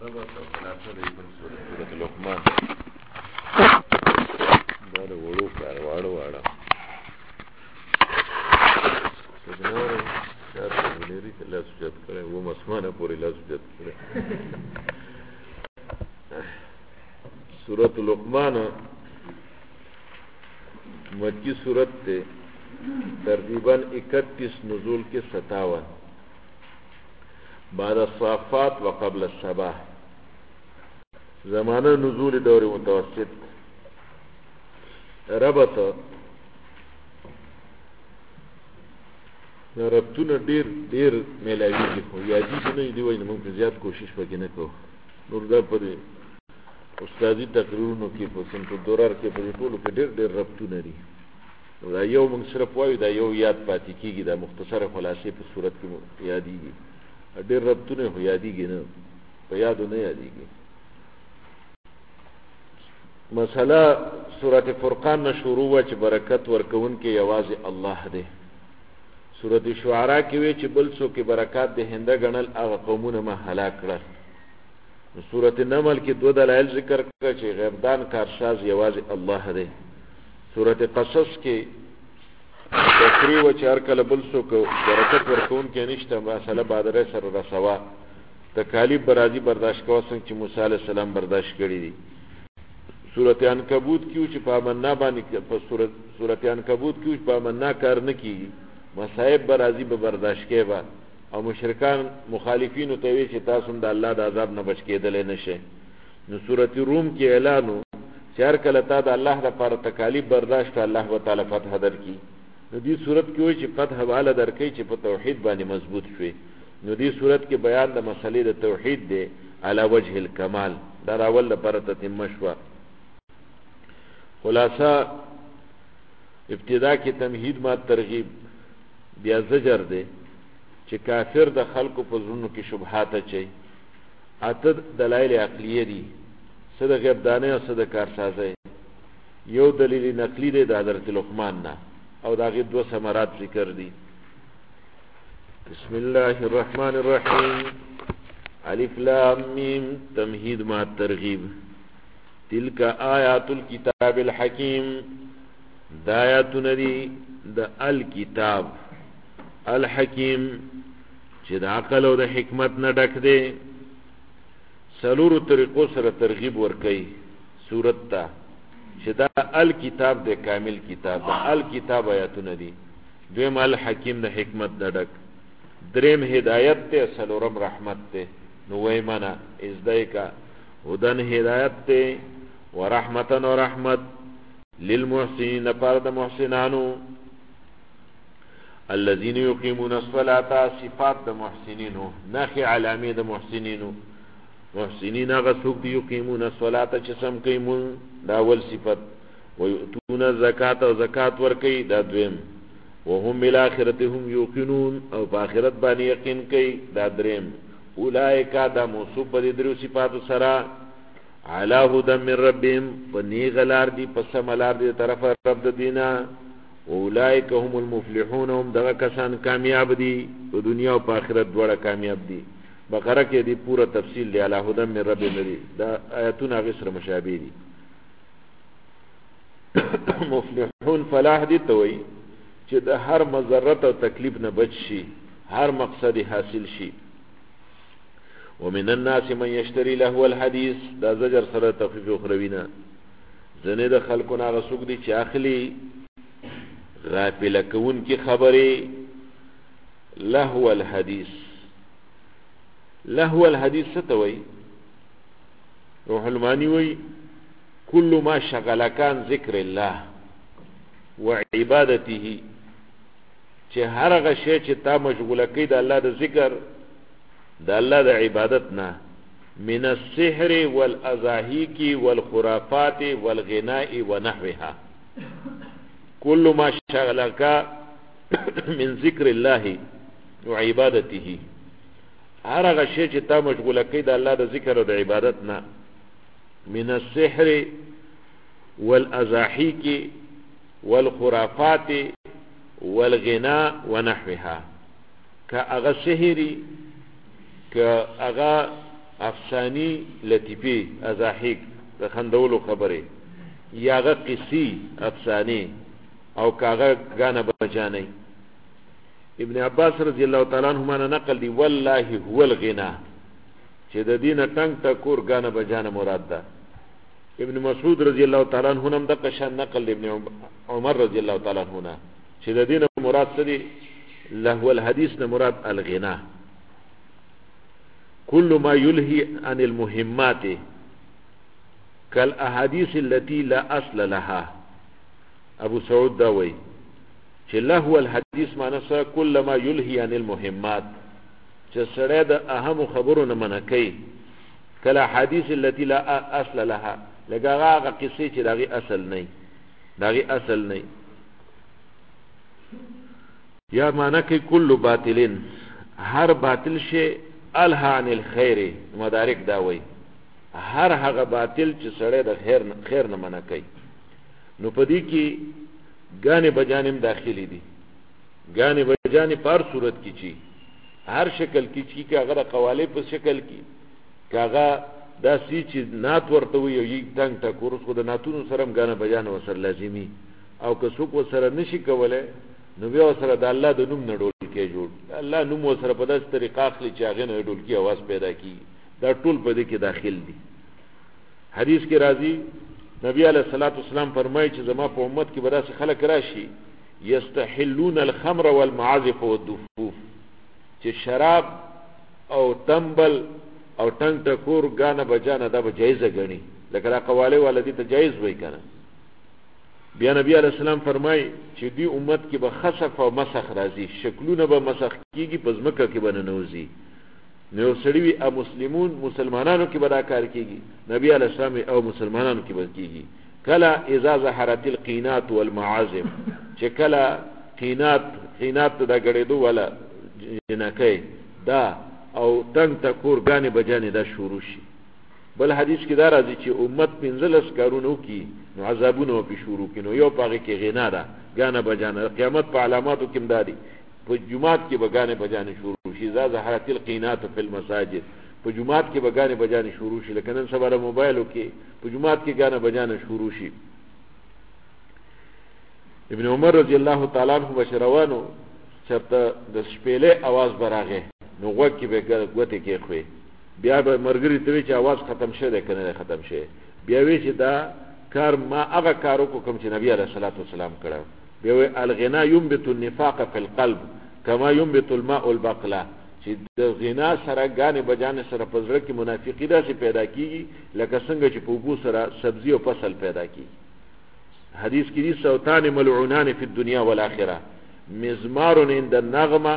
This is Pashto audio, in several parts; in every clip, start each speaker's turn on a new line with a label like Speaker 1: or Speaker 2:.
Speaker 1: ربط او خلاصه د بل سورۃ لقمان دا د وړو کار واړه څنګه شاته ولري کله سجد کړي و مسمانه پورې لا سجد کړي سورۃ لقمان مکی سورت تے تقریباً 31 نزول کے 57 بعد الصافات و قبل الصباح زمانہ نزول دور متوسط ربط ربطون دیر میلاوی کی خو یادی سنوی دیوئی نمونک زیاد کوشش پکی نکو نور دا پر استادی تقریرونو کې په سنتو دورار کې په ټولو کې ډېر ربطونه دي دا یو موږ صرف وایو دا یو یاد پاتې کېږي دا مختصره خلاصې په صورت کې یادېږي ډېر ربطونه خو یادېږي نه په یادو نه یادېږي مسله سورت فرقان نه شروع وه چې برکت ورکوونکی یوازې الله دی سورت شعراء کې وی چې بل څوک برکات د هنده ګڼل هغه قومونه ما هلاک کړل سورت نمل کی دو دلائل ذکر کر چې غیبدان کارساز یواز الله دی سورت قصص کی تقریب و چار کل بلسو کو برکت ورکون کی نشتا مسئلہ بادره سر رسوا تکالیب برازی برداشت کوا سنگ چی موسیٰ علیہ السلام برداشت کری دی سورت عنکبوت کیو چی پامننا بانی سورت عنکبوت کیو چی پامننا کار نکی مصائب برازی برداشت کے با او مشرکان مخالفینو ته وی چې تاسو د الله د عذاب نه بچ کېدل نشئ نو سورۃ روم کې اعلانو چې هر کله تا د الله لپاره تکالیف برداشت الله تعالی فتح درکې نو دې سورۃ کې وی چې فتح والا درکې چې په توحید باندې مضبوط شوي نو دې سورۃ کې بیان د مسلې د توحید دی علی وجه الکمال دا راول لپاره تتمه شوه خلاصہ ابتدا کې تمهید ما ترغیب بیا زجر دی چې کافر د خلکو په زړونو کې شبهات اچي اته دلایل عقلیه دي څه د غیبدانه او څه د کارسازي یو دلیل نقلی دی د حضرت لقمان نه او دا غي دوه ثمرات ذکر دي بسم الله الرحمن الرحیم الف لام میم تمهید مع ترغیب تلک آیات الكتاب الحکیم دا آیاتونه دي د الکتاب الحکیم چې د عقل او د حکمت نه ډک دی سلورو طریقو سره ترغیب ورکوي صورت ته چې دا الکتاب د کامل کتاب د الکتاب آیاتونه دي دویم الحکیم د حکمت نه ډک دریم هدایت ته سلورم رحمت ته نو وای معنا ازدایکا هدن هدایت ته ورحمتن و رحمت للمحسنین پر د محسنانو الذين يقيمون الصلاة صفات د محسنینو نخي علامه د محسنینو محسنین هغه څوک دي يقيمون الصلاة چې سم کوي مون دا اول صفت ويؤتون الزکات او زکات ورکوي دا دویم وهم بالآخرة هم يوقنون او په آخرت باندې یقین کوي دا دریم اولئک دا موصوف په درو صفات سره علی هدى من ربهم فنیغلار دی پسملار دی طرف رب د دینه اولئک هم المفلحون هم دغه کسان کامیاب دي په دنیا او په آخرت دواړه کامیاب دي بقره کې دی پورا تفصیل دی علی هدى من رب لري دا آیاتونه غسر مشابه دي مفلحون فلاح دي توي چې د هر مضرت او تکلیف نه بچ شي هر مقصد حاصل شي ومن الناس من يشتري له الحديث دا زجر سره تخفیف اخروینا زنه د خلقنا رسوک دي چې اخلي غافل کون کی خبرې لهو الحديث لهو الحديث ستوي روح المانی وی كل ما شغل كان ذکر الله وعبادته چې هر هغه شی چې تا مشغوله کړي د الله د ذکر د الله د عبادت نه من السحر والاضاحيك والخرافات والغناء ونحوها كل ما شغلك من ذکر الله وعبادته هر هغه شی چې تا مشغوله کړي د الله د ذکر او د عبادت نه من السحر والاضاحيك والخرافات والغناء ونحوها كأغا سحري كأغا افسانی لطیفی ازاحیق د خندولو خبره یاغه قصی افسانی او کاغه غانه بجانی. ابن عباس رضی الله تعالی عنهما نقل دی والله هو الغنا چې د دینه ټنګ ټکور غانه بجانه مراد ده. ابن مسعود رضی الله تعالی عنہ هم د قشان نقل ابن عمر رضی الله تعالی عنہ چې د دینه مراد څه دی لهو الحديث نه مراد الغنا كل ما يلهي عن المهمات كالاحاديث التي لا اصل لها. ابو سعود دا وی چې لهو الحديث معنی سره كل ما يلهي عن المهمات چې سره د اهم خبرو نه منکې کله حدیث التي لا اصل لها لکه هغه قصې چې داغي اصل نه یا معنی کې کل باطلین هر باطل شی الها عن الخير. مدارک دا وی هر هغه باطل چې سره د خیر نه منکې. نو پدې کې غانه بجانم داخلي دي. غانه بجانم پر صورت کې چی هر شکل کې چی که هغه قواله په شکل کې کاغه دا سی چې نات ورته وي یو تنگ ټکور خو د ناتونو سره غانه بجانه وسر لازمي او که څوک وسره نشي کوله نو بیا وسره د الله د نوم نه ډول کې جوړ الله نوم وسره په داسې طریقه اخلي چې هغه نه ډول کې आवाज پیدا کی. دا ټول په دې کې داخل دي. حدیث کې راځي نبی علیہ الصلوۃ والسلام فرمایي چې زما په امت کې به داسې خلک راشي یستحلون الخمر والمعازف والدفوف چې شراب او تنبل او ټنګ ټکور غانه بجانه دا به جایزه غني لکه دا قواله ولدي ته جایز وای کنه. بیا نبی علیہ السلام فرمایي چې دی امت کې به خسف او مسخ راځي شکلونه به مسخ کیږي پزمکه کې به نوځي نو سړي وي او مسلمانانو کې به دا کار کیږي. نبی علیہ السلام او مسلمانانو کې به کیږي کلا اذا ظهرت القینات والمعازف چې کلا قینات دا غړېدو ولا جنکې دا او تنگ تکور غانه بجانه دا شروع شي. بل حدیث کې دا راځي چې امت 15 کارونو کې نو عذابونه په شروع کې نو یو پاره کې غنا ده غانه بجانه قیامت په علاماتو کې مداري په جمعات کې بغانه بجانه شروع شي. اذا ظهرت القینات فی المساجد په جمعات کې بغانه بجانه شروع شي لکه نن سبا موبایلو کې په جمعات کې غانه بجانه شروع شي. ابن عمر رضی الله تعالی عنہ بشروانو چرته د شپېلې आवाज براغه نو وګ کې به غوته کې خوې بیا به مرګري ته چې आवाज ختم شه ده کنه ختم شه بیا وی چې دا کار ما هغه کارو کوم چې نبی علیہ الصلوۃ والسلام کړو. بیا وی الغنا ينبت النفاق في القلب كما ينبت الماء البقله چې د غنا سره غانه بجانه سره پزړه کې منافقی دا سي پیدا کیږي لکه څنګه چې په بو سره سبزی او فصل پیدا کیږي. حدیث کې دي صوتان ملعونان في الدنيا والاخره مزمار عند النغمه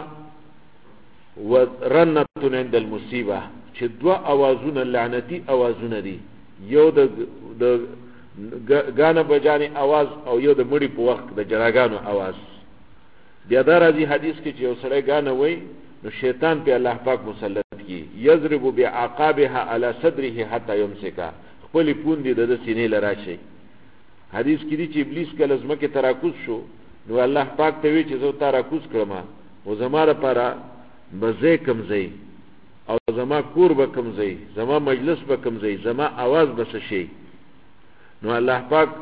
Speaker 1: ورنه عند المصیبه چې دوا اوازونه لعنتی اوازونه دي یو د غانه بجانه आवाज او یو د مړی په وخت د جراګانو आवाज. بیا دا راځي حدیث کې چې یو سړی غانه وای نو شیطان په الله پاک مسلط کی یضرب بعقابها على صدره حتى يمسكها خپل پوندې د سینې لراشي. حدیث کې دي چې ابلیس کله زمکه تراکوز شو نو الله پاک ته وی چې زه تراکوز کړم او زماره لپاره بزې کمزې او زما کور به کمزې زما مجلس به کمزې زما आवाज بس شي. نو الله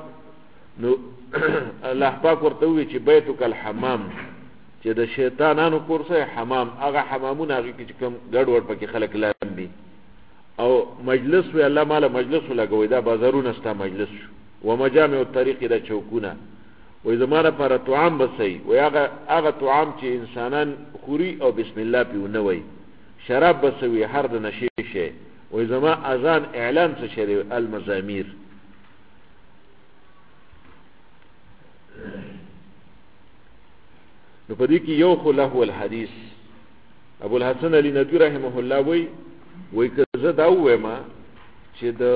Speaker 1: پاک ورته وی چې بیتک الحمام چې د شیطانانو کورسه حمام هغه حمامونه هغه چې کوم ګډ وډ پکې خلک لامبي او مجلس وی الله مال مجلس لګوي دا بازارونه ستا مجلس شو و مجامع الطريق دا چوکونه وې زماره پر طعام بسې و هغه طعام چې انسانان خوري او بسم الله پیونه وي شراب بسوي هر د نشي شي وې زما اذان اعلان څه شری المزامير. نو پدې کې یو خو له الحديث ابو الحسن علی ندوی رحمه الله وی کزه دا وېما چې د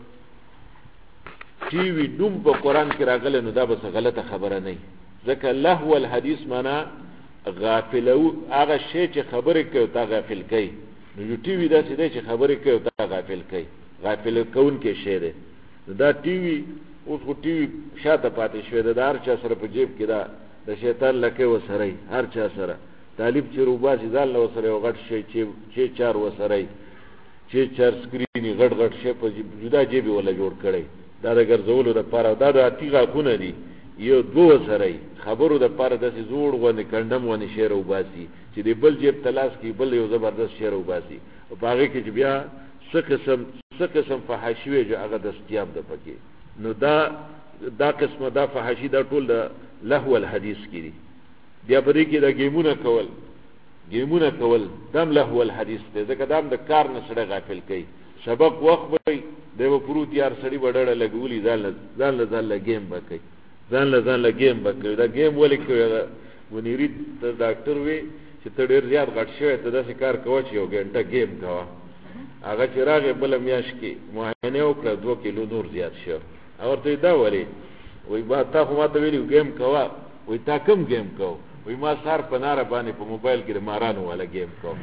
Speaker 1: ټي وي نوم په قران کې راغله نو دا به غلطه خبره نه ځکه لهو الحديث معنا غافلو هغه شی چې خبره کوي تا غافل کوي نو ټي وي دا څه دی چې خبره کوي تا غافل کوي غافل کون کې شی دی. دا ټي وي اوس خو ټي وي شاته پاتې شوی د هر چا سره په جیب کې دا د شیطان لکه وسره هر چا سره طالب چې روباسي ځان له وسره غټ شي چې چار وسره چې چر سکرینی غټ غټ شي په جدا جیب ولا جوړ کړي دا د ګرځولو د پاره دا د اتیغه خونه دي یو دوه سره خبرو د پاره د زوړ غونې کندم ونی شعر او باسي چې د بل جیب تلاش کی بل یو زبردست شعر او باسي او باغې کې بیا څه قسم فحاشي جو هغه دستیاب د پکې نو دا قسمه دا فحاشي دا ټول د لهو الحدیث کړي بیا پرې کې د گیمونه کول دم لهو الحدیث ته ځکه دام د کار نه سره غافل کوي سبق وخت وي دیو پروت یار سړی وډړه لګولي ځان له گیم بکې ځان له گیم بکې دا گیم ولې کوي ونیری ته ډاکټر وی چې ته ډیر زیات غټ شوی ته داسې کار کوه چې یو ګنټه گیم کوه هغه چې راغی بل میاش کې معاینه وکړه 2 کیلو نور زیات شو او ته دا وری وای با تا خو ما ته ویلو گیم کوه وای تا کوم گیم کوه وای ما سار په نار باندې په موبایل کې مارانو والا گیم کوه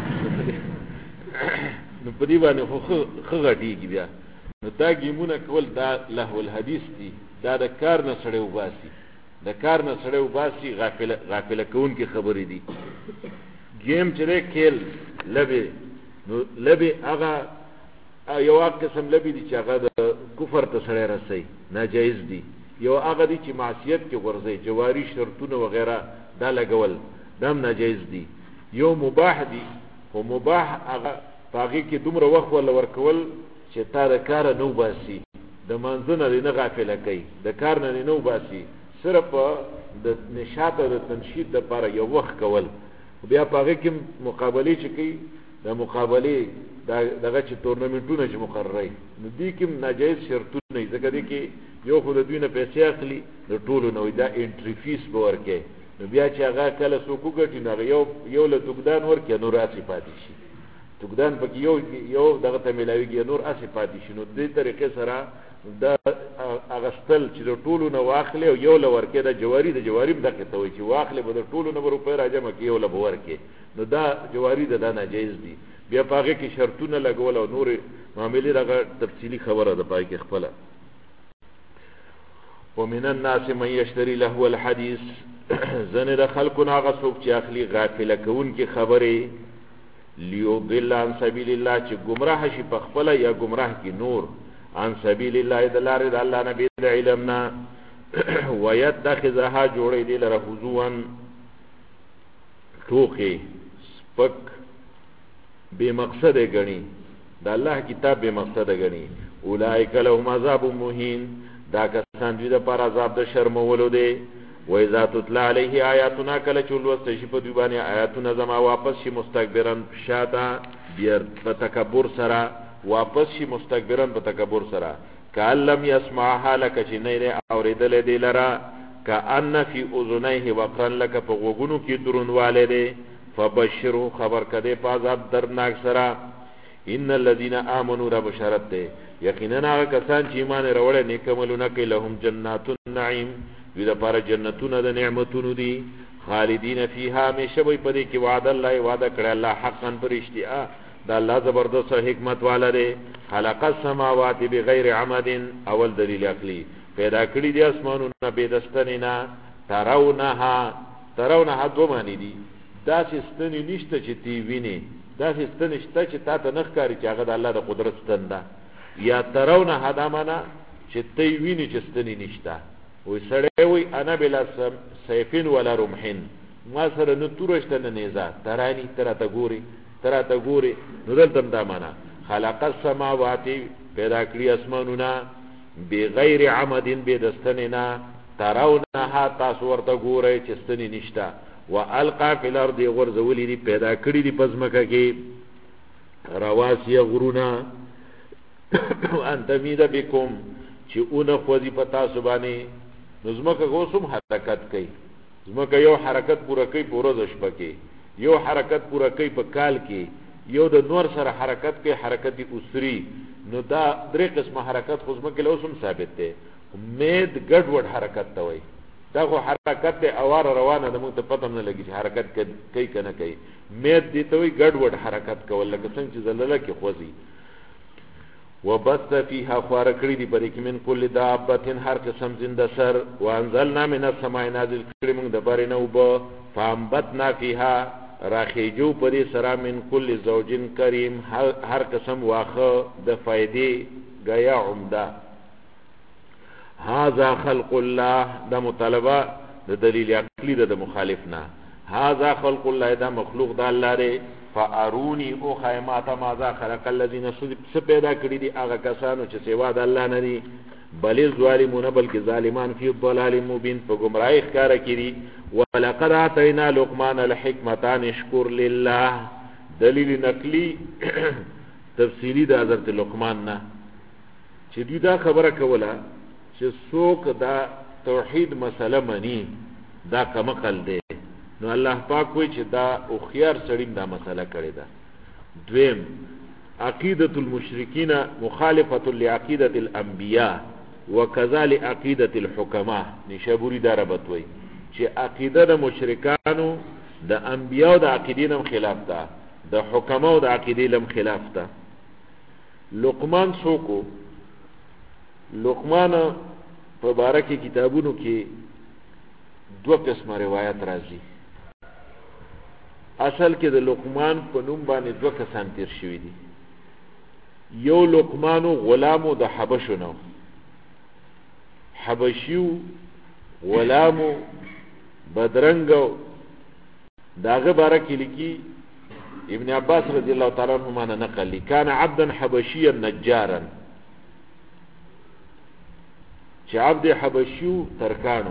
Speaker 1: نو په دې باندې خو غټیږي بیا نو دا گیمونه کول دا لهو الحدیث دي دا د کار نه سړی وباسي غافل کون کی خبرې دي گیم چې کېل لبه هغه یو قسم لبه دي چې هغه د کفر ته سړی رسي ناجایز دي یو هغه دي چې معصیت کې ورځي جواری شرطونه وغیرہ دا لګول دام ناجایز دي یو مباح دي خو مباح هغه باقي کې دومره وخت ولا ورکول چې تا د کار نو باسي د منځنه نه غافل کوي د کار نه نو باسي صرف د نشاط او د تنشید لپاره یو وخت کول بیا پاره کې مقابله چې کوي د مقابله دغه چې تورنمنټونه چې مقررای نو دي کې ناجایز شرطونه ځکه دي کې یو خو د دوی نه پیسې اخلي د ټولو نو دا انټری فیس به ورکې نو بیا چې هغه کله څوک وګټي نو یو له توګدان ورکې نور اسی پاتې شي توګدان پکې یو دغه ته ملاویږي نور اسی پاتې شي نو دې طریقې سره دا اغستل چې د ټولو نه واخلې او یو له ورکې د جواری دغه ته وي چې واخلې به د ټولو نه روپۍ راجمع کې یو له ورکې نو دا جواری د ناجایز دي بیا پاګه کې شرطونه لګول او نور معاملې دغه تفصیلی خبره ده پای کې خپل ومن الناس من يشتري له الحديث زنه د خلقنا غسوک چې اخلي غافل کون کی خبره ليضل عن سبيل الله چې گمراه شي په خپل یا گمراه کی نور عن سبيل الله دلار د الله نبی د علمنا ويتخذها جوړې دي لره حضوان ټوخي سپک بے مقصد غني د الله کتاب بے مقصد غني اولئک لهم عذاب مهین دا کسان دوی د پر عذاب د شرمولو دي و اذا تتلى عليه آیاتنا کله چولوست شي په دوی باندې آیاتنا زما واپس شي مستكبرن شاتا بیر په تکبر سره واپس شي مستكبرن په تکبر سره کلم يسمعها لك جنيره اوریدل دي لرا کأن فی اذنیه وقرن لك په غوګونو کې درنواله دي فبشروا خبر کده په عذاب درناک سره ان الذين امنوا رب شرط یقینا هغه کسان چې ایمان وروړي نیک عملونه کوي لهم جنات النعیم وی د پاره جنتونه د نعمتونو دي خالدین فیها همیشه وي پدې کې وعده الله وعده کړی الله حقا پر اشتیا دا الله زبردست حکمت والا دی خلق السماوات بغیر عمد اول دلیل عقلی پیدا کړی دي اسمانونه به دستنینا ترونها دو معنی دي دا ستنی نشته چې تی ویني دا ستنی شته چې تا ته نخ کاری چې هغه د الله د قدرت ستنده یا ترونها دا معنا چې تی ویني چې ستنی نشته وی سړی وی انا بلا سیفین ولا رمحین ما سره نه تورشته نه نیزه ترانی تراته ګوري نو دلته دا معنا خلق السماوات پیدا کړی اسمانونه بغیر عمد به دستنینا ترونها تاسو ورته ګورئ چې ستنی نشته والقى في الارض غرزولی دی پیدا کړی دی پزمکه کې رواسی غرونا انت مید بكم چې اون خوځي پتا سبانه نظمکه غوسم حرکت کوي زمکه یو حرکت پورا کوي پورز شپکه یو حرکت پورا کوي په کال کې یو د نور سره حرکت کوي حرکت اسری نو دا درې قسمه حرکت خو زمکه له اوسم ثابت ده امید ګډوډ حرکت ته وای دا خو حرکت اوار روانه د موږ ته پته نه لګي چې حرکت کوي کنه کوي امید دي ته وای ګډوډ حرکت کول لکه څنګه چې زلزلہ کې خوځي وبث فيها خارکړي دي پرې کې من کل دابتن هر قسم زنده سر وانزلنا من السماء نازل کړي موږ د بارې نه وب فامبتنا فيها راخیجو پدې سره من کل زوجین کریم هر قسم واخه د فائدې غیا عمده. هذا خلق الله دا مطالبه د دلیل عقلی د مخالفنا. هذا خلق الله دا مخلوق د الله دی. فارونی او خیمات ماذا خلق الذين پیدا کړی دي هغه کسانو چې سوا د الله نه دي. بل الظالمون بلکې ظالمان فی الضلال مبین په گمراهی ښکارا کړي. ولقد اتینا لقمان الحکمت ان اشکر لله دلیل نقلی تفصیلی د حضرت لقمان نه چې دوی دا خبره کوله چې څوک دا توحید مسله مني دا کمقل دی. نو الله پاک وی چې دا او خيار سړیم دا مسله کړی دا. دویم عقیدة المشرکین مخالفة لعقیدة الانبیاء وكذلك عقیدة الحکماء. نشابوری دا ربط وی چې عقیده د مشرکانو د انبیاء د عقیدینم خلاف ده، د حکماء د عقیدینم خلاف ده. لقمان سوکو لقمان په بارکه کتابونو کې دو قسمه روایت راځي. اصل کې د لقمان په نوم باندې دو کسان تیر شوي دي. یو لقمانو غلامو د حبشو نو، حبشیو غلامو بدرنګو داغه بارکه لیکي ابن عباس رضی الله تعالی عنهما نقل لي كان عبدا حبشيا نجارا چې عبد حبشیو ترکانو.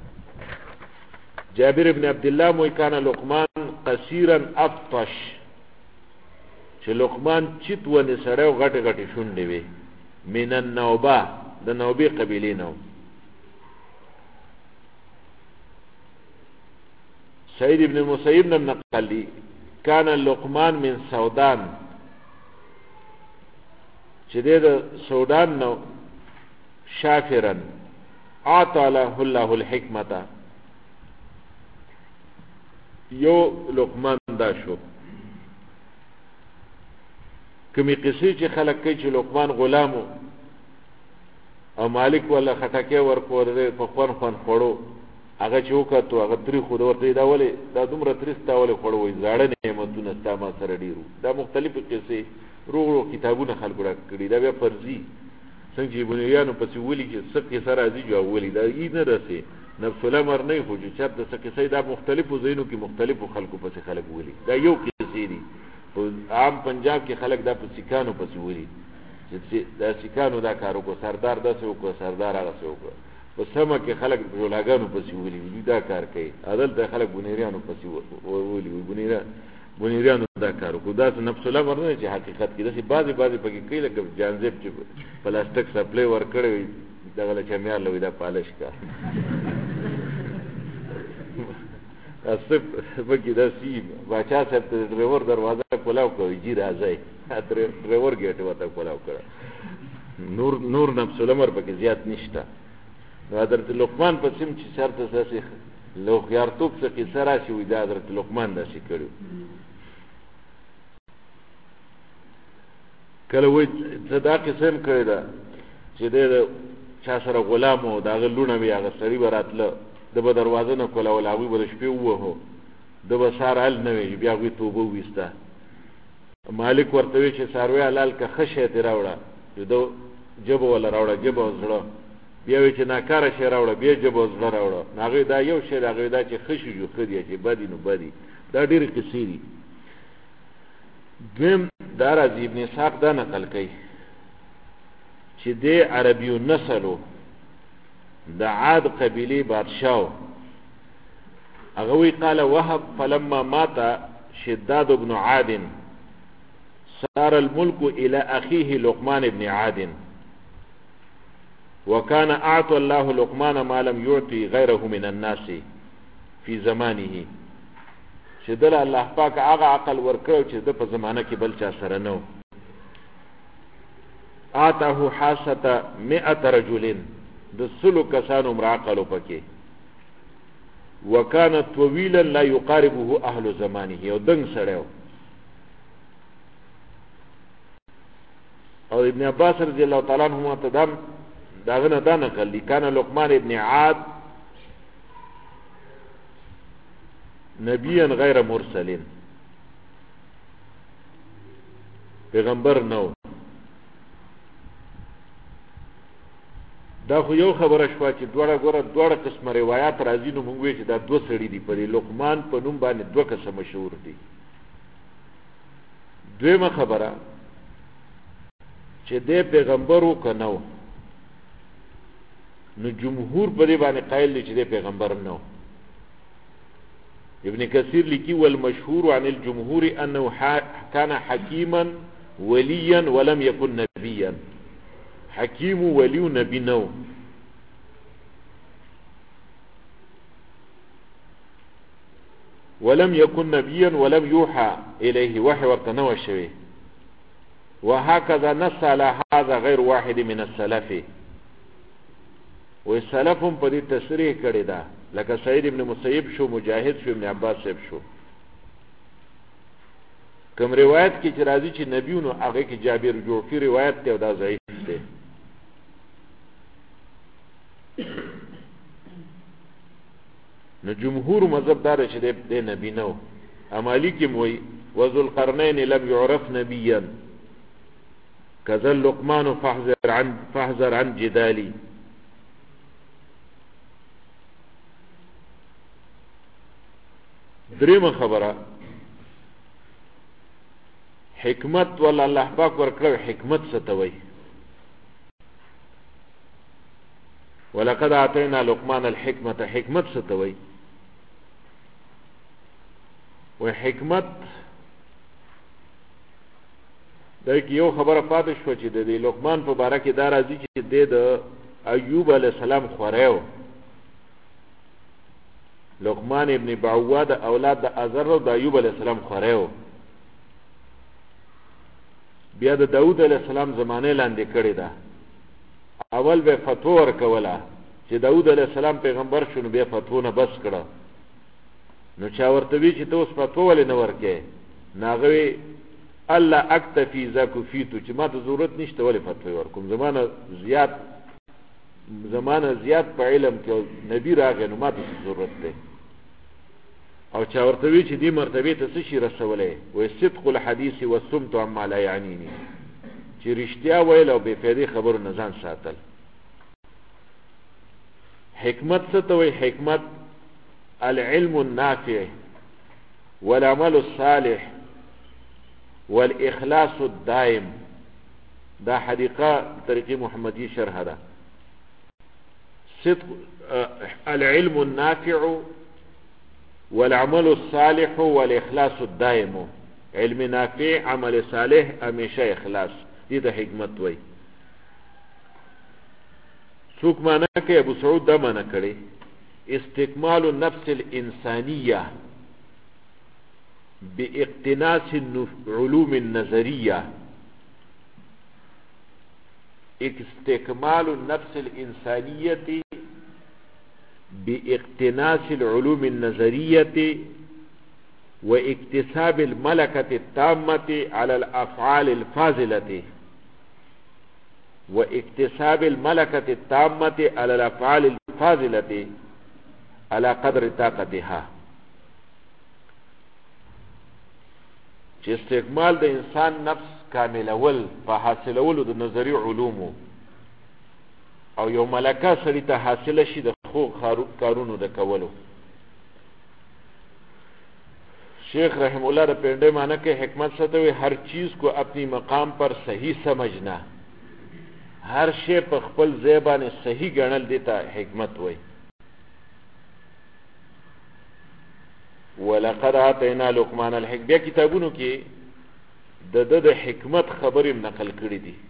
Speaker 1: جابر ابن عبد الله موي كان لقمان قصيرا افطش چې لقمان چت ونه سره غټ غټ شونډې وي. من النوبه د نوبه قبيله نو. سعید ابن مسیب نے نقل لی كان لقمان من سودان چې د سودان نو. شافرا اعطى له الله الحکمت. یو لقمان دا شو. کمی قصې چې خلک کوي چې لقمان غلامو او مالک ولا خټکه ورکور په خوان خوان خورو هغه چې وکړو هغه تری خو ورته دا ولې دا دومره ترستا ولې خورو وي زاړه نعمتونه ستا ما سره ډیرو. دا مختلفې قصې روغ کتابونه خلکو را کړي. دا بیا فرضي څنګه چې بنیانو پسې ولي چې سقي سره راځي جو ولي دا یې نه رسي نفس الامر نه خو چې چرته سقي سي دا مختلفو زینو کې مختلفو خلکو پسې خلک ولي. دا یو قصې دي. عام پنجاب کې خلک دا په سکانو پسې ولي چې دا سکانو دا کارو کو سردار داسې وکړو سردار هغه څه وکړو. په سمه کې خلک جولاګانو پسې ولي دا کار کوي. عدالت خلک بنیریانو پسې ولي بنیریانو دا کار کو. دا نفس الامر نه چې حقیقت کې داسې بعضې پکې کوي لکه جانزیب چې پلاستیک سپلای ورکړی وي دغه له چمیار لوي دا پالش کا اصف پکې داسې باچا صاحب ته ډریور دروازه کولاو کوي جی راځي ډریور ګیټ ورته کولاو کړه. نور نفس الامر پکې زیات نشته. حضرت لقمان په سیم چې شرط اساسي لوخيارتوب څخه قصه راشي وي دا حضرت لقمان داسې کړو. کله وای صدا قسم کړی دا چې د چا سره غلام او دا غلونه وی هغه سړي براتله د به دروازه نه کوله ولا وی بر شپې ووهو د به سار حل نه وی بیا وی توبه وستا. مالک ورته وی چې ساروی حلال کا خشه ته راوړه دو جبه ولا راوړه جبه زړه بیا وی چې ناکاره شی راوړه بیا جبه زړه راوړه. هغه دا یو شی هغه دا چې خشي جو خدي چې بدی نو بدی. دا ډېر قصې دي. دویم دا راځي ابن اسحاق دا نقل کوي چې د عربیو نسلو د عاد قبیله بادشاہ هغه وی قال وهب فلما مات شداد بن عاد صار الملك الى اخيه لقمان بن عاد وكان اعطى الله لقمان ما لم يعطي غيره من الناس في زمانه. چې دل الله پاک هغه عقل ورکړو چې د په زمانه کې بل چا سره نو. آتاه حاسه 100 رجل د سلو کسانو مراقلو پکې. وكان طويلا لا يقاربه اهل زمانه او دنګ سړیو. او ابن عباس رضی الله تعالی عنهما تدام داغه نه نقل دي كان لقمان ابن عاد نبيا غير مرسلين پیغمبر نو. دا خو یو خبره شوه چې دوړه قسمه روایات راځي، نو موږ وایو چې دا دوه سړي دي، په دې لقمان په نوم باندې دوه کسه مشهور دي. دویمه خبره چې دی پیغمبر و که نو، نو جمهور په دې باندې قائل دي چې دی پیغمبر نو. ابن کثیر لیکي والمشهور عن الجمهور انه كان حکیما ولیا ولم يكن نبیا. حکیم ولی و نبی نو. ولم يكن نبيا ولم يوحى إليه وحي ورتنوى الشوي. وهكذا نص على هذا غير واحد من السلف. والسلفهم بدي تصريح کړی دا، لکه سعید ابن مسیب شو، مجاهد شو، ابن عباس شو. کوم روایت کې چې راځي چې نبیونو هغه کې جابر جوفی روایت ته دا ضعیف دی. نو جمهور مذهب دار چې د نبی نو. امالی کې موي وذو القرنين لم يعرف نبيا كذا لقمان فاحذر عن جدالي. دریم خبره حکمت ولا الله پاک ورکړو حکمت ستوي. ولقد اعطينا لقمان الحكمه. حکمت ستوي وحکمت دا کی یو خبره پاتې شو چې د لقمان په باره کې دا راځي چې د ایوب علی السلام خوریو. لقمان ابن بعواد اولاد د ازر او د ایوب علی السلام خوریو. بیا د داود علی السلام زمانه لاندې کړی دا. اول به فتوا ورکوله چې داود علی السلام پیغمبر شونه، بیا فتوا نه بس کړه. نو چا ورته وی چې ته اوس فتوا ولې نه ورکې؟ ناغوي الله اکتفی زکفیتو، چې ما ته ضرورت نشته ولې فتوا ورکوم، زمانه زیات په علم کې نبی راغی نو ما ته ضرورت دی. او چا ورته وی چې دې مرتبه ته څه شي رسولې؟ وې صدق الحديث والصمت عما لا يعنيني، چې رښتیا ویل او بے فایده خبرو نه ځان ساتل. حکمت څه ته وایي؟ حکمت العلم النافع والعمل الصالح والاخلاص الدائم. دا حدیقه طریقه محمدی شرح ده. صدق العلم النافع والعمل الصالح والاخلاص الدائم. علم نافع، عمل صالح، همیشه اخلاص. دې ته حکمت وایي. څوک معنا کوي؟ ابو سعود دا معنا کړي استكمال النفس الانسانيه باقتناص العلوم النظريه. استكمال النفس الانسانيه باقتناص العلوم النظريه واكتساب الملكه التامه على الافعال الفاضله. واكتساب الملكه التامه على الافعال الفاضله على قدر طاقتها. چې استکمال د انسان نفس کاملول په حاصلولو د نظری علومو او یو ملکه سړي ته حاصله شي د خو کارونو د کولو. शेख रहमुल्लाह द पेंडे माना के हिकमत से तो हर चीज को अपनी मकाम पर सही समझना, हर शे पर खपल ज़ेबान सही गणल देता हिकमत वही. ولقد آتینا لقمان الحکمة. بیا کتابونو کې د حکمت خبرې نقل کړې دي.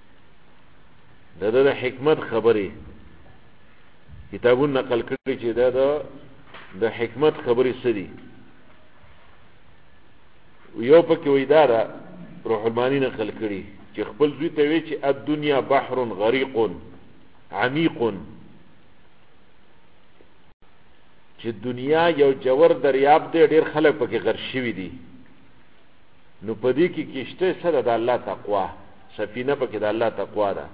Speaker 1: د حکمت خبرې کتابونه نقل کړي چې د حکمت خبرې څه دي. یو پکې وایي دا روح المانی نقل کړي چې خپل زوی ته وایي چې الدنیا بحر غریق عمیق، چې دنیا یو جوور دریاب دی، ډیر خلک پکې غرق شوي دي. نو په دې کې کشته سره د الله تقوا، سفینه پکې د الله تقوا ده.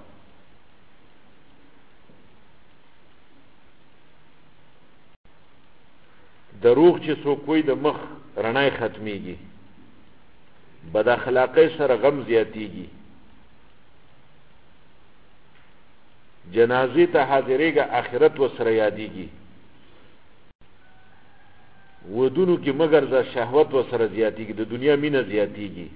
Speaker 1: دروغ چې څوک وایي د مخ رڼای ختمیږي، بد اخلاقی سره غم زیاتیږي جنازې ته حاضرېږه آخرت وسره یادیږي ودونو کې مگر ز شهوت وسره زیاتیږي د دنیا مینه زیاتیږي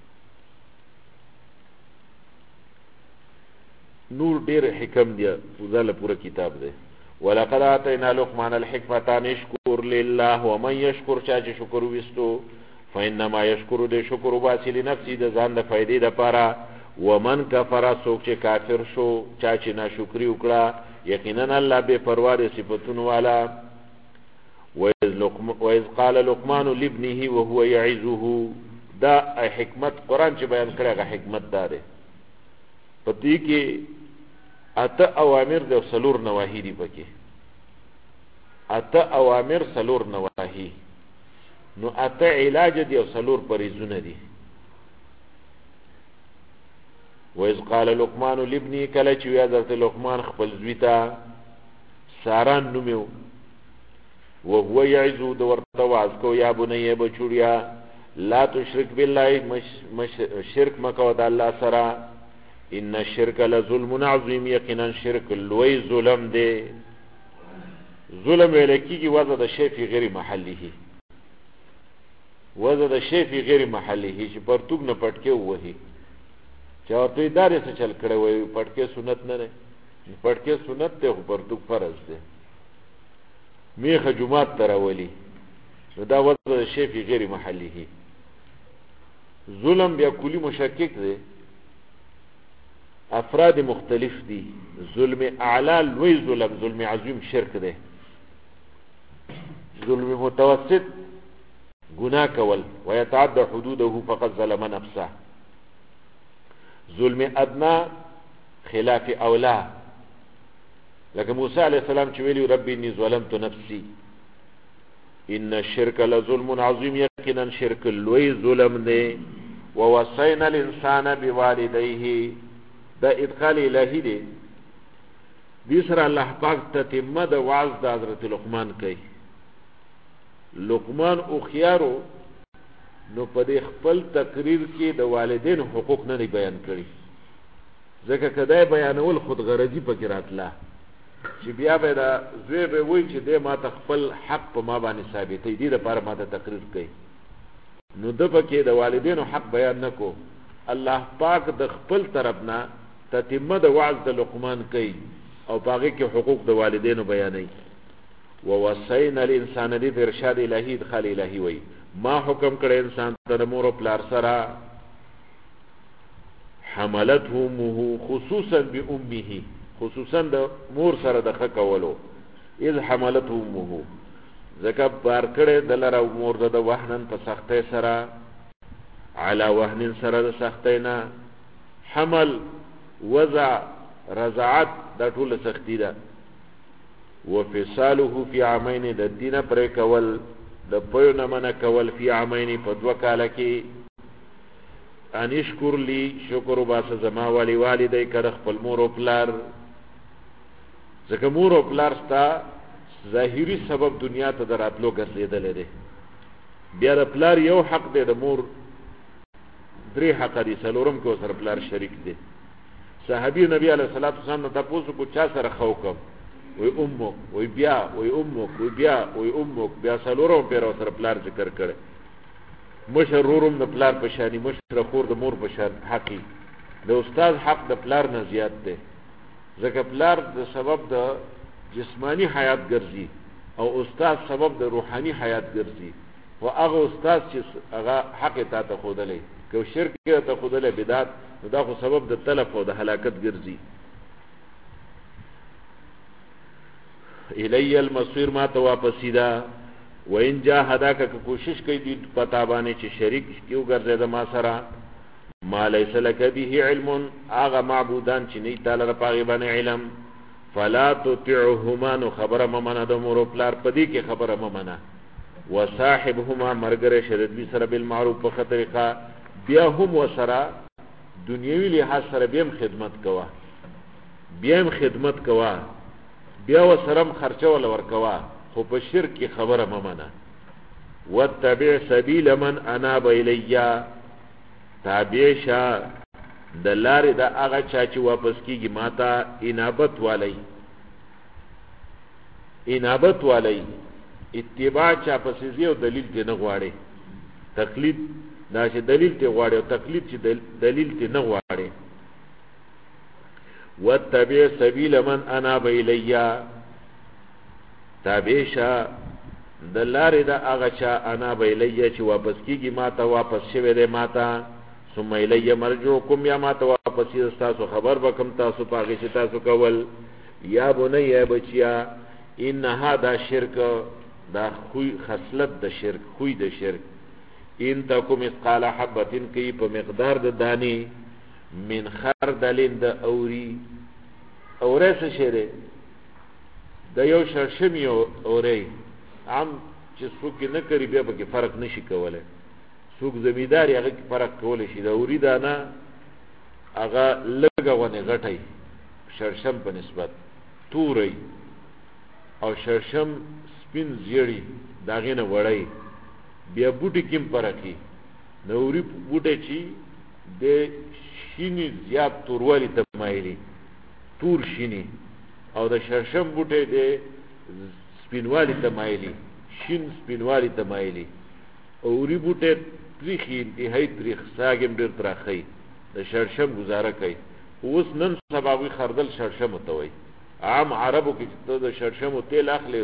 Speaker 1: نور ډېر حکم دی وزاله پوره کتاب دی ولقد آتینا لقمان الحکمة ان اشکر لله ومن یشکر چا چې شکر وستو فإنما یشکر د شکر واسي لنفسه د ځان د فائدې لپاره ومن کفر سوک چې کافر شو چا چې ناشکری وکړه یقینا الله بے پروا د صفاتونو والا وإذ قال لقمان لابنه وهو يعظه دا حکمت قرآن چې بیان کړی هغه حکمت دا دی په دې کې اته اوامر د سلور نواهی دي پکې اته اوامر سلور نواهی نو اته علاج دي او سلور پریزونه دي وإذ قال لقمان لابنه کله چې حضرت لقمان خپل زوی ته ساران نومیو وهو يعظو د ورته واز کو یا بني بچوریا لا تشرك بالله شرک مکو د الله سره ان الشرك لظلم عظیم یقینا شرک لوی ظلم دی ظلم ولکیږي وضع د شی فی غیر محله وضع د شی فی غیر محله چې پرتوګ نه پټکه وਹੀ چاته ادارې څه چل کړي وي پټکه سنت نه نه پټکه سنت ته پرتوګ فرض دی میخه جمعات تراولی نو دا وضع د شی فی غیر محله ظلم بیا کلی مشکک دی افراد مختلف دي ظلم اعلی لوی ظلم عظیم شرک دی ظلم متوسط گناه کول ويتعدى حدوده فقد ظلم نفسه ظلم ادنى خلاف اولا لکه موسی علیہ السلام چې ویلی ربی انی ظلمت نفسی ان الشرك لظلم عظیم یقینا شرک لوی ظلم دی ووصینا الانسان بوالديه دا ادخال الهی دی دیسر الله پاک تتمه د وعظ د حضرت لقمان کوي لقمان او خيارو نو په دې خپل تقریر کې د والدین حقوق نه بیان کړي ځکه کدی بیانول خود غرضی پکې راتله چې بیا به دا زوی به وایي چې د ما خپل حق په ما باندې ثابتې دي د لپاره ما ته تقریر کوي نو د پکې د والدینو حق بیان نکو الله پاک د خپل طرف نه تتمه د وعظ د لقمان کوي او باقي کې حقوق د والدینو بیانوي ووصینا الانسان دې ارشاد الهی ادخال الهی وای ما حکم کړی انسان ته مور او پلار سره حملته امه خصوصا بامه خصوصا د مور سره د خکولو اذ حملته امه زکه بار کړی د لره مور د وهنن په سختۍ سره علا وهن سره د سختۍ نه حمل وضع رضاعت د ټول سختی ده وفصاله فی عامین د دینه پر کول د پيو نه من کول فی عامین په دو کال کې ان اشکر لی شکر باس زما والی والدی کړه خپل مور او پلار ځکه مور او پلار ستا ظاهری سبب دنیا ته دراتلو ګرځیدل دي بیا د پلار یو حق دی د مور درې حق دي څلورم کو سره پلار شریک دي صحابي نبی علیہ الصلوۃ والسلام ته تاسو کو چا سره خوکم وی امک وی بیا وی امک وی بیا وی امک بیا څلورم پیر سره پلار ذکر کړي مشرورم د پلار په شانی مشر خور د مور په شان حقي د استاد حق د پلار نه زیات دی ځکه پلار د سبب د جسمانی حیات ګرځي او استاد سبب د روحانی حیات ګرځي او هغه استاد چې هغه حق ته خودلې کو شرک ته خودلې بدعت دا خو سبب د تلف او د هلاکت ګرځي الی المصير ما ته واپسی دا وان جاهداک کوشش کوي دې پتا باندې چې شریک کیو ګرځي د ما سره ما ليس لك به علم اغه معبودان چې نه تعالی رپاغي باندې علم فلا تطعهما نو خبره ممنه د مور پلار پدی کې خبره ممنه وصاحبهما مرګره شرط سره بالمعروف په طریقه بیا هم وسره دنیوي لحاظ سره بیم خدمت کوا بیم خدمت کوا بیا وسرم خرچه ول ورکوا خو په شرک خبره ممنه واتبع سبیل من اناب الیا تابع شه د لارې د هغه چا چې واپس کیږي ماته انابت والی اتباع چا پسې ځي او دلیل ته نه غواړي تقلید دا چې دلیل ته غواړي او تقلید چې دلیل ته نه غواړي واتبع سبیل من اناب الیا تابع شه د لارې د هغه چا اناب الیا چې واپس کیږي ماته واپس شوی دی ماته ثم الی مرجعکم یا ماته واپس تاسو خبر وکم تاسو پاږي چې تاسو کول یا بنی یا بچیا ان هذا شرک دا خوی خصلت د شرک خوی د شرک ان تکم مثقال حبه کی په مقدار د دانی من خردل د اوره څه شری د یو شرشمی اوره عام چې څوک نه کوي بیا به فرق نشي کولای څوک زمیدار هغه فرق کولای شي د اوري دانا هغه لګونه غټي شرشم په نسبت توري او شرشم سپین زیړی داغه نه وړای بیا بوټي کیم پرکی نوري بوټي چی د شینی زیات توروالی ته مایلی تور شینی او د شرشم بوټي د سپینوالی ته مایلی شین سپینوالی ته مایلی اوري بوټي تریخي انتهایی تریخ ساګم ډیر تراخی د شرشم گزاره کوي اوس نن سباوی خردل شرشم وتوي عام عربو کې د شرشم تیل اخلي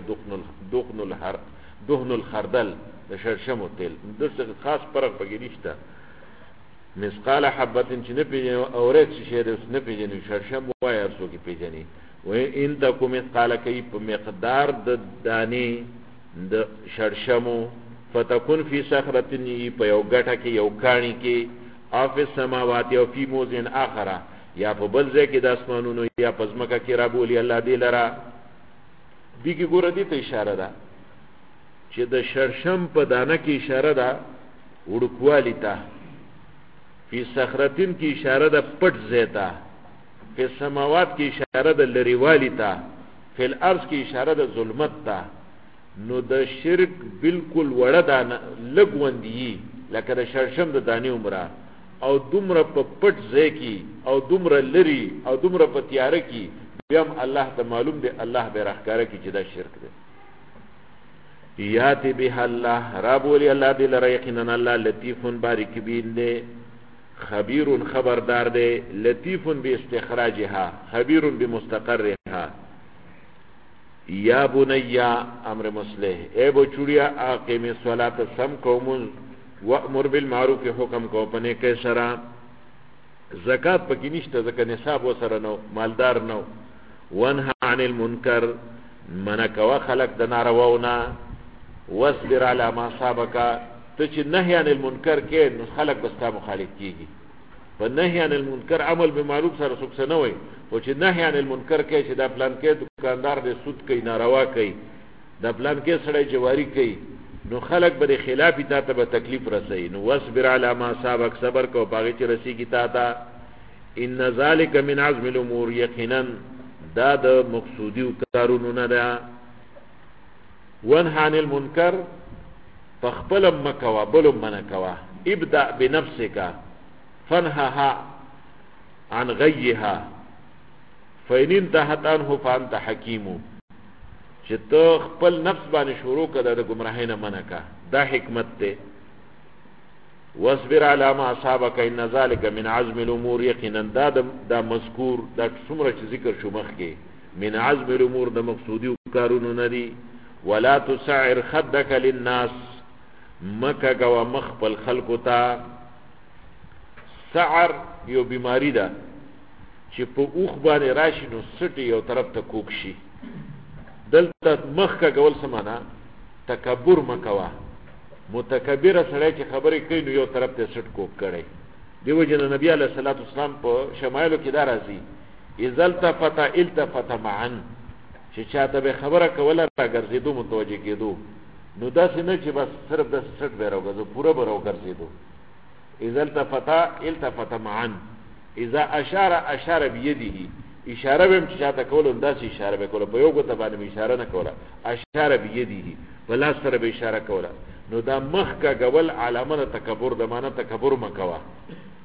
Speaker 1: دهن الخردل د شرشم تیل د څه خاص فرق پکې نشته مسقال حبه چې نه پیژني اورې چې نه پیژني شرشم وای ارسو کې پیژني و ان تکو مسقال کوي په مقدار د دانی د شرشمو فتكون في صخره په یو غټه کې یو کانی کې اف السماوات او فی موزن اخره یا په بل ځای کې د اسمانونو یا په ځمکه کې را بولی الله دې لرا دې کې ګوره دې ته اشاره ده چې د شرشم په دانه کې اشاره ده وړکوالی ته فی صخرتین کې اشاره ده پټ زیتا فی السماوات کې اشاره ده لریوالی ته فی الارض کې اشاره ده ظلمت ته نو د شرک بالکل وړه دانه لګوندي لکه د شرشم د دانی عمره او دومره په پټ ځای کې او دومره لري او دومره په تیاره کې بیا الله ته معلوم دی الله به راخاره کې چې دا شرک دی یاتی به الله رب ولي الله دې لره یقینا الله لطیف باریک بین دی خبیر خبردار دی لطیف باستخراجها خبیر بمستقرها یا بنیا امر مصلح اے بچوڑیا اقیم الصلاۃ سم قوم وامر بالمعروف حکم کو پنے کے سرا زکات پکې نشته ځکه نصاب وسره نو مالدار نو وانها عن المنکر من کوا خلق د نارواونا واصبر على ما صابك ته چې نهي عن المنکر کې نو خلق بستا مخالف کیږي په نهي عن المنکر عمل بالمعروف سره څوک نه وي او چې نهي عن المنکر کې چې دا پلان کې دکاندار دې سود کوي ناروا کوي دا پلان کې سړی جواری کوي نو خلق به خلاف تا ته به تکلیف رسي نو واصبر على ما صابك صبر کو باغی چې رسی کی تا تا ان ذلك من عزم الامور یقینا دا د مقصودی کارونو نه ده وانهى عن المنکر فخبل مکوا بل منکوا ابدا بنفسك فانهها عن غيها فإن انتهت عنه فانت حکیم چې ته خپل نفس باندې شروع کړه د گمراهۍ نه منکا دا حکمت ته واصبر على ما اصابك ان ذلك من عزم الامور یقینا دا مذکور دا څومره چې ذکر شو مخکې من عزم الامور د مقصودی کارونو نه دي ولا تسعر خدك للناس مکه گوا مخبل خلقو تا سعر یو بیماری ده چې په اوخ باندې راشي نو سټي یو طرف ته کوک شي دلته مخ کا گول سمانا تکبر مکوا متکبر سره چې خبرې کوي نو یو طرف ته سټ کوک کړي دیو جن نبی علیہ الصلوۃ والسلام په شمایلو کې دا راځي اذلتفت التفت معا چې چاته به خبره کوله راګرځېدو متوجه کېدو نو داسې نه چې بس صرف د سټ به راوګرځو پوره به راوګرځېدو اذلتفت التفت معا اذا اشار بيده اشاره به چې چاته کوله داسې اشاره به کوله په یو ګوت باندې اشاره نه کوله اشاره بيده بلا سره به اشاره کوله نو دا مخ کا غول علامه تکبر د معنی تکبر مکوا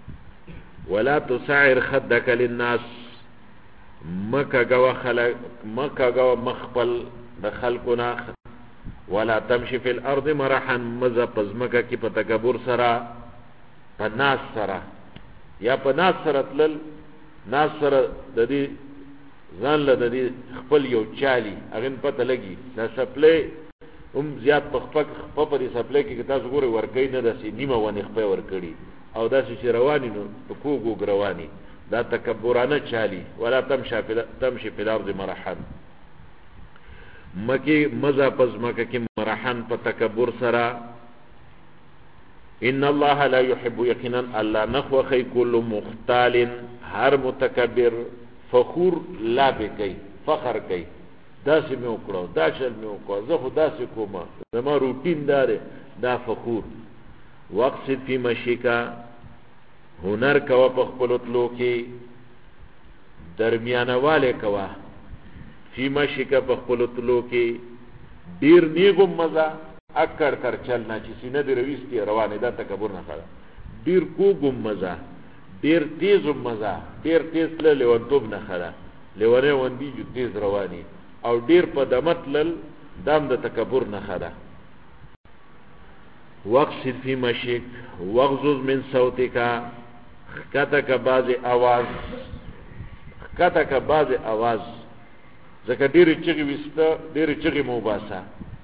Speaker 1: ولا تسعر خدك للناس مکا گوا مخبل دخلقنا ولا تمشي في الارض مرحا مزا پزمکا کی پا تکبر سرا پا ناس سرا یا پا ناس سرا تلل ناس سرا دا دی ځان له د دې خپل یو چالي هغه پته لګي دا سپلې زیات په خپل سپلې کې تاسو ګوري ورګي نه داسي نیمه ونی خپل ورکړي او داسې چې رواني نو په کوګو رواني دا تکبرانه چالي ولا تمشي في الارض مرحا مکی مزا پز مکه کې مرحن په تکبر سره ان الله لا يحب يقينا الله نخوخي كل مختال هر متکبر فخور لا بکی فخر کئی داسی میں اکڑو دا چل میں اکڑو زخو داسی کوما زمان روٹین داره دا فخور وقصد فی مشیکا هنر کوا پخپلتلو کی درمیانواله کوا فی مشیکا پخپلتلو کی دیر نیگم مزا اکڑ کر چلنا چی سینه دی رویستی روانی دا تکبر نخوالا دیر کوگم مزا دیر تیز مزا دیر تیز لل لیوانتوب نخلا لیوانه وندی جو تیز روانی او دیر پا دمت لل دام دا تکبر نخلا وقصد فی مشیک وغزوز من صوتکا خکتا کا باز آواز زکا دیر چغی وستا دیر چغی موباسا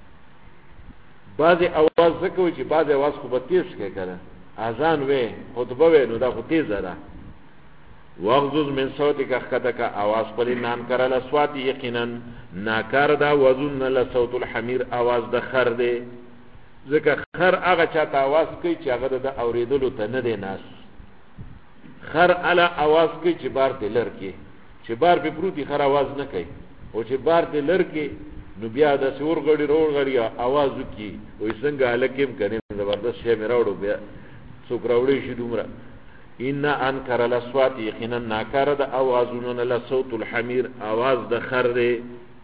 Speaker 1: بعض آواز زکوی چی بعض آواز خوبا تیز که کرده آزان وی خطبه وی نو دا خود تیز ده وغزوز من صوتی که خطه که آواز پلی نانکر لسواتی یقینا ناکار دا وزون لصوت الحمیر آواز دا خر ده ذکر خر آغا چاہتا آواز کئی چی آغا دا اوریدلو تا نده ناس خر علا آواز کئی چی بار تی لر کی چی بار پی پروتی خر آواز نکئی او چی بار تی لر کی نو بیا دا سی ورغڑی آوازو کی وی سنگا علکیم کنیم زبردست شیمی راوڑو بیا سوک راوڑی شدوم را اینا انکر الاسوات یقینا ناکار دا آوازونون لصوت الحمیر آواز دا خر دے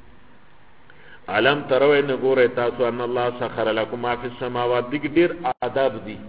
Speaker 1: علم تروی نگور تاسو ان اللہ سخر لکم ما فی السماوات دیگ دیر آداب دی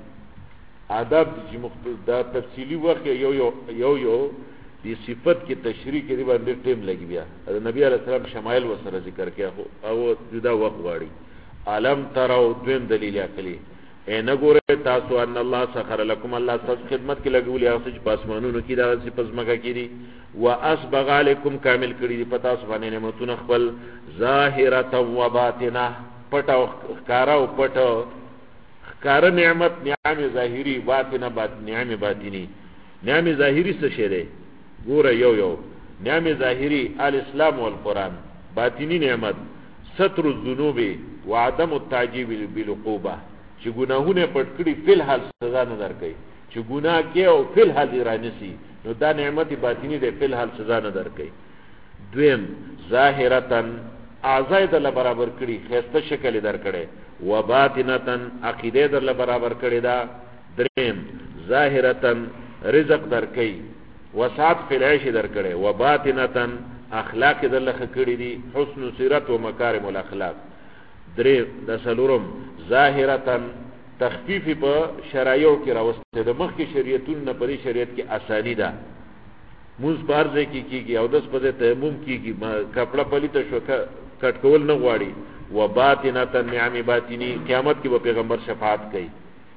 Speaker 1: چی دا تفصیلی وقت یو دی صفت کی تشریح کی دی باندې ټیم لګي بیا نبی علیہ السلام شمائل و سره ذکر کیا او جدا وقت غواړي علم ترو دویم دلیل عقلی اے نګوره تاسو ان الله سخر لكم الله تاسو خدمت کې لګولي هغه چې پاسمانونو کې دا چې پزماکه کړي واسبغ علیکم کامل کړي دی پتا سو باندې نعمتونه خپل ظاهره و باطنه پټو ښکارا او پټو ښکار نعمت نعم ظاهری باطنه نعم باطنی نعم ظاهری څه شه ده گورا یو نعم ظاهری الاسلام والقرآن باطنی نعمت ستر الذنوب وعدم التعجیب بالعقوبه چې گناهونه پټ کړي فی الحال سزا نه درکې چې گناه کې او فی الحال رانسی نو دا نعمت باطنی ده فی الحال سزا نه درکې دویم ظاهرتن اعضاء در برابر کړي خسته شکل درکړي و باطنتن عقیده در برابر کړي دا دریم ظاهرتن رزق درکې وسعت فی العیش در کړي و باطنتن اخلاق در لخ کړي دي حسن سیرت و مکارم الاخلاق درې د سلورم ظاهرتن تخفیف په شرایعو کې راوسته د مخ کې شریعتونه په شریعت کې اسانی ده موږ بارځه کیږي او داس په تیمم کیږي کپڑا پلیته شو کټ کول نه غواړي و باطنتن نعم باطنی قیامت کې به پیغمبر شفاعت کوي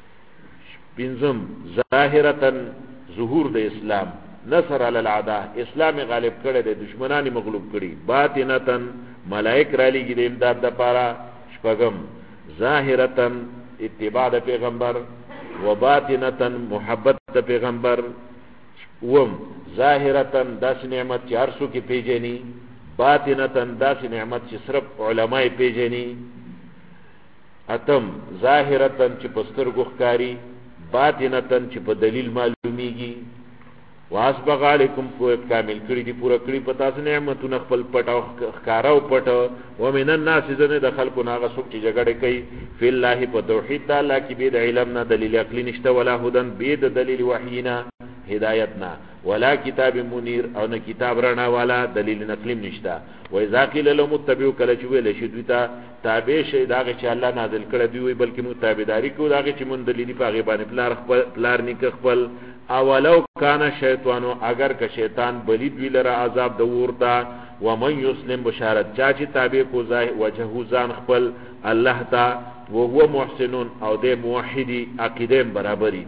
Speaker 1: پنځم ظاهرتن ظهور د اسلام نصر علی العداء اسلام غالب کړي د دشمنانی مغلوب کړي باطنتن ملائک را لګي د امداد د پاره شپږم ظاهرتن اتباع د پیغمبر و باطنتن محبت د پیغمبر وم ظاهرتن داس نعمت چې ارسو کې پیژني باطنتن داس نعمت چې صرف علماء پیژني اتم ظاهرتن چې پستر ګخکاری باطنتن چې په دلیل معلومیږي واسبغ علیکم کو کامل کړي دي پورا کړي پتا سه نعمتونه خپل پټاو ښکاراو پټو ومن الناس ذن دخل کو ناغه سوق چې جګړه کوي فی الله په توحید الله کې به د علم نه دلیل عقلی نشته ولا هدن به د دلیل وحینا هدایت نه ولا کتاب منیر او نه کتاب رڼا والا دلیل نقلی نشتا و اذا قیل لهم اتبعوا کله چې ویل شي دوی ته تابع شي داغه چې الله نازل کړی دی وي بلکې مو تابعداري کوو داغه چې مون دلیل په هغه باندې پلار نیک خپل اولو کان شیطانو اگر که شیطان بلید وی لره عذاب د ورتا ومن یسلم بشارت چا چې تابع کو وجهه ځان خپل الله تا وهو محسنون او د موحدی عقیده برابرۍ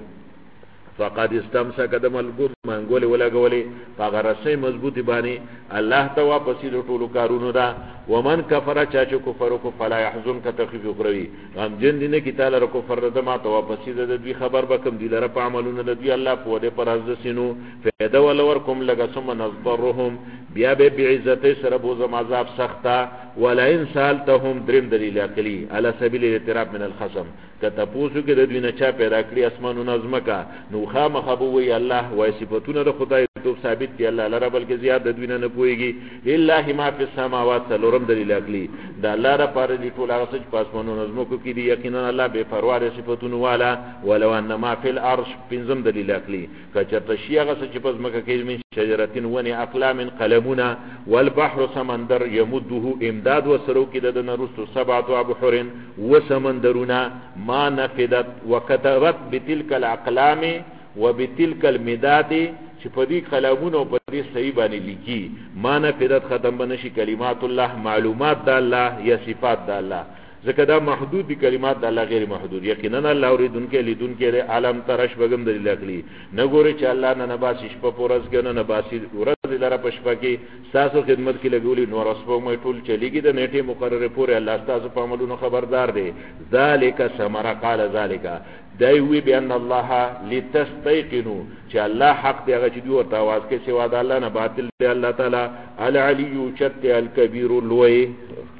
Speaker 1: فقد استمسك دم الغم منګول ولا غولې فغرسې مضبوطی باندې الله ته واپسې د ټولو کارونو دا ومن کفر چا چې کفر کو فلا يحزن ک تخفیف اخروی غم جن دینه کی تعالی را کفر د ما ته واپسې د دوی خبر بکم دی لره په عملونو د دوی الله په دې پر از سينو فیدا ولور کوم لگا ثم نظرهم بیا به بعزت سره بو زم عذاب سختا ولا ان سالتهم درم دلیل عقلی علی سبیل الاعتراف من الخصم کته پوسو کې د دوی نه چا پیدا کړی اسمانو نظم کا نو خامخبوي الله وای صفاتونه د خدای تو ثابت کی الله لره بلکې زیات د دوی نه پويږي لله ما فی السماوات سلورم دلیل عقلی دا الله را پر دي ټول هغه څه پاسمانو نظم کو کې دي یقینا الله بے پروا د صفاتونه والا ولو ان ما فی الارش پنځم دلیل عقلی کچته شی هغه څه چې پس مکه کې من شجرتين ونی اقلام قلمنا والبحر سمندر يمده امداد وسرو کې د نرستو سبعه ابحر وسمندرنا ما نفدت وكتبت بتلك الاقلام وبتلك المداد چې په دې قلمونو او په دې صحیح باندې لیکي ما نفدت ختم بنشي کلمات الله معلومات د الله یا صفات د الله ځکه دا محدود دي کلمات د الله غیر محدود یقینا الله اوریدونکو لیدونکو عالم ترش بغم دلیل عقلی نه ګوري چې الله نه نباسي شپه پورز کنه نباسي ورځ لره پښپا کې تاسو خدمت کې لګولي نور اسبو مې ټول چلیږي د نیټه مقرره پورې الله تاسو په عملونو خبردار دی ذالک ثمر قال ذالک دای وی بان الله لتستيقنوا چې الله حق دی هغه چې دوی ورته आवाज کې سوا د الله نه باطل دی الله تعالی العلی چت الکبیر لوی